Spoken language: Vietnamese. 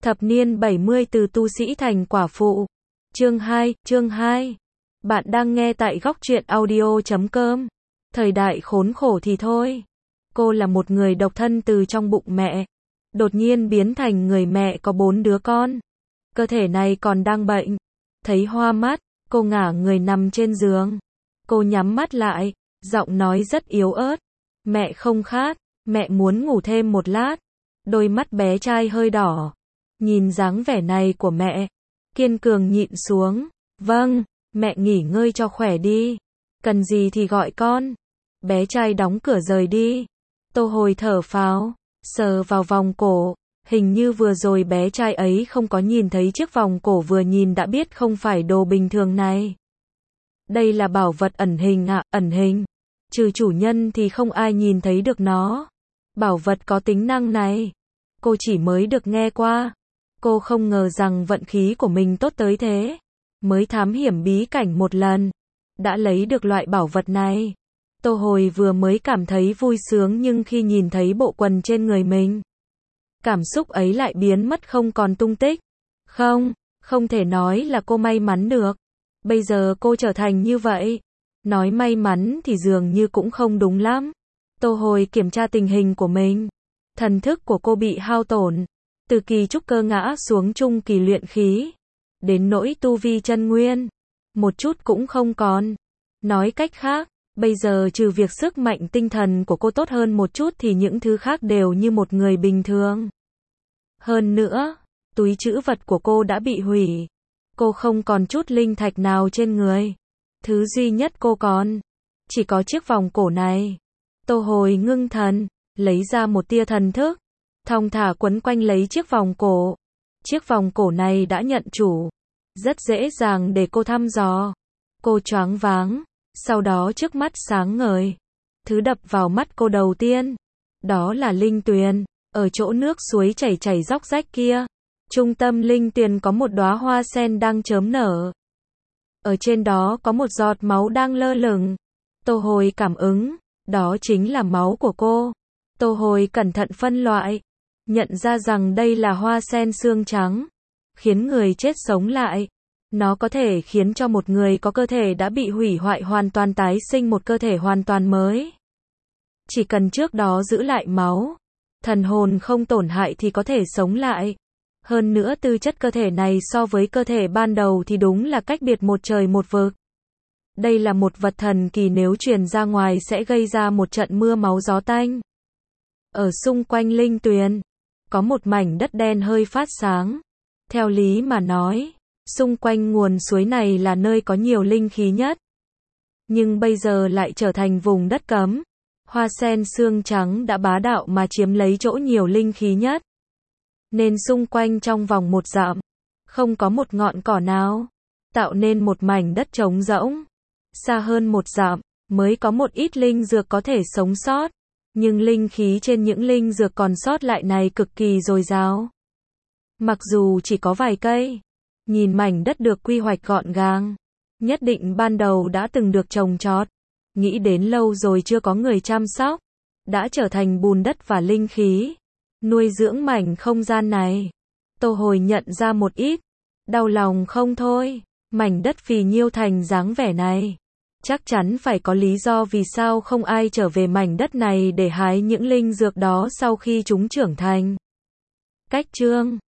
Thập niên 70 từ tu sĩ thành quả phụ. Chương 2. Bạn đang nghe tại góc truyện audio.com. Thời đại khốn khổ thì thôi. Cô là một người độc thân từ trong bụng mẹ. Đột nhiên biến thành người mẹ có 4 đứa con. Cơ thể này còn đang bệnh. Thấy hoa mắt, cô ngả người nằm trên giường. Cô nhắm mắt lại, giọng nói rất yếu ớt. Mẹ không khát, mẹ muốn ngủ thêm một lát. Đôi mắt bé trai hơi đỏ. Nhìn dáng vẻ này của mẹ, kiên cường nhịn xuống. Vâng, mẹ nghỉ ngơi cho khỏe đi. Cần gì thì gọi con. Bé trai đóng cửa rời đi. Tô Hồi thở phào, sờ vào vòng cổ. Hình như vừa rồi bé trai ấy không có nhìn thấy chiếc vòng cổ, vừa nhìn đã biết không phải đồ bình thường này. Đây là bảo vật ẩn hình ạ, ẩn hình. Trừ chủ nhân thì không ai nhìn thấy được nó. Bảo vật có tính năng này, cô chỉ mới được nghe qua. Cô không ngờ rằng vận khí của mình tốt tới thế. Mới thám hiểm bí cảnh một lần, đã lấy được loại bảo vật này. Tô Hồi vừa mới cảm thấy vui sướng, nhưng khi nhìn thấy bộ quần trên người mình, cảm xúc ấy lại biến mất không còn tung tích. Không thể nói là cô may mắn được. Bây giờ cô trở thành như vậy. Nói may mắn thì dường như cũng không đúng lắm. Tô Hồi kiểm tra tình hình của mình. Thần thức của cô bị hao tổn. Từ kỳ trúc cơ ngã xuống trung kỳ luyện khí. Đến nỗi tu vi chân nguyên, một chút cũng không còn. Nói cách khác, bây giờ trừ việc sức mạnh tinh thần của cô tốt hơn một chút thì những thứ khác đều như một người bình thường. Hơn nữa, túi trữ vật của cô đã bị hủy. Cô không còn chút linh thạch nào trên người. Thứ duy nhất cô còn, chỉ có chiếc vòng cổ này. Tô Hồi ngưng thần, lấy ra một tia thần thức, thong thả quấn quanh lấy chiếc vòng cổ. Chiếc vòng cổ này đã nhận chủ. Rất dễ dàng để cô thăm dò. Cô choáng váng, sau đó trước mắt sáng ngời. Thứ đập vào mắt cô đầu tiên, đó là linh tuyền. Ở chỗ nước suối chảy róc rách kia, trung tâm linh tuyền có một đóa hoa sen đang chớm nở. Ở trên đó có một giọt máu đang lơ lửng. Tô Hồi cảm ứng, đó chính là máu của cô. Tô Hồi cẩn thận phân loại, nhận ra rằng đây là hoa sen xương trắng, khiến người chết sống lại. Nó có thể khiến cho một người có cơ thể đã bị hủy hoại hoàn toàn tái sinh một cơ thể hoàn toàn mới. Chỉ cần trước đó giữ lại máu, thần hồn không tổn hại thì có thể sống lại. Hơn nữa tư chất cơ thể này so với cơ thể ban đầu thì đúng là cách biệt một trời một vực. Đây là một vật thần kỳ, nếu truyền ra ngoài sẽ gây ra một trận mưa máu gió tanh. Ở xung quanh linh tuyền, có một mảnh đất đen hơi phát sáng. Theo lý mà nói, xung quanh nguồn suối này là nơi có nhiều linh khí nhất. Nhưng bây giờ lại trở thành vùng đất cấm. Hoa sen xương trắng đã bá đạo mà chiếm lấy chỗ nhiều linh khí nhất. Nên xung quanh trong vòng 1 dặm, không có một ngọn cỏ nào, tạo nên một mảnh đất trống rỗng. Xa hơn 1 dặm, mới có một ít linh dược có thể sống sót. Nhưng linh khí trên những linh dược còn sót lại này cực kỳ dồi dào. Mặc dù chỉ có vài cây, nhìn mảnh đất được quy hoạch gọn gàng, nhất định ban đầu đã từng được trồng trọt. Nghĩ đến lâu rồi chưa có người chăm sóc, đã trở thành bùn đất và linh khí, nuôi dưỡng mảnh không gian này. Tô Hồi nhận ra một ít, đau lòng không thôi. Mảnh đất phì nhiêu thành dáng vẻ này, chắc chắn phải có lý do vì sao không ai trở về mảnh đất này để hái những linh dược đó sau khi chúng trưởng thành. Cách chương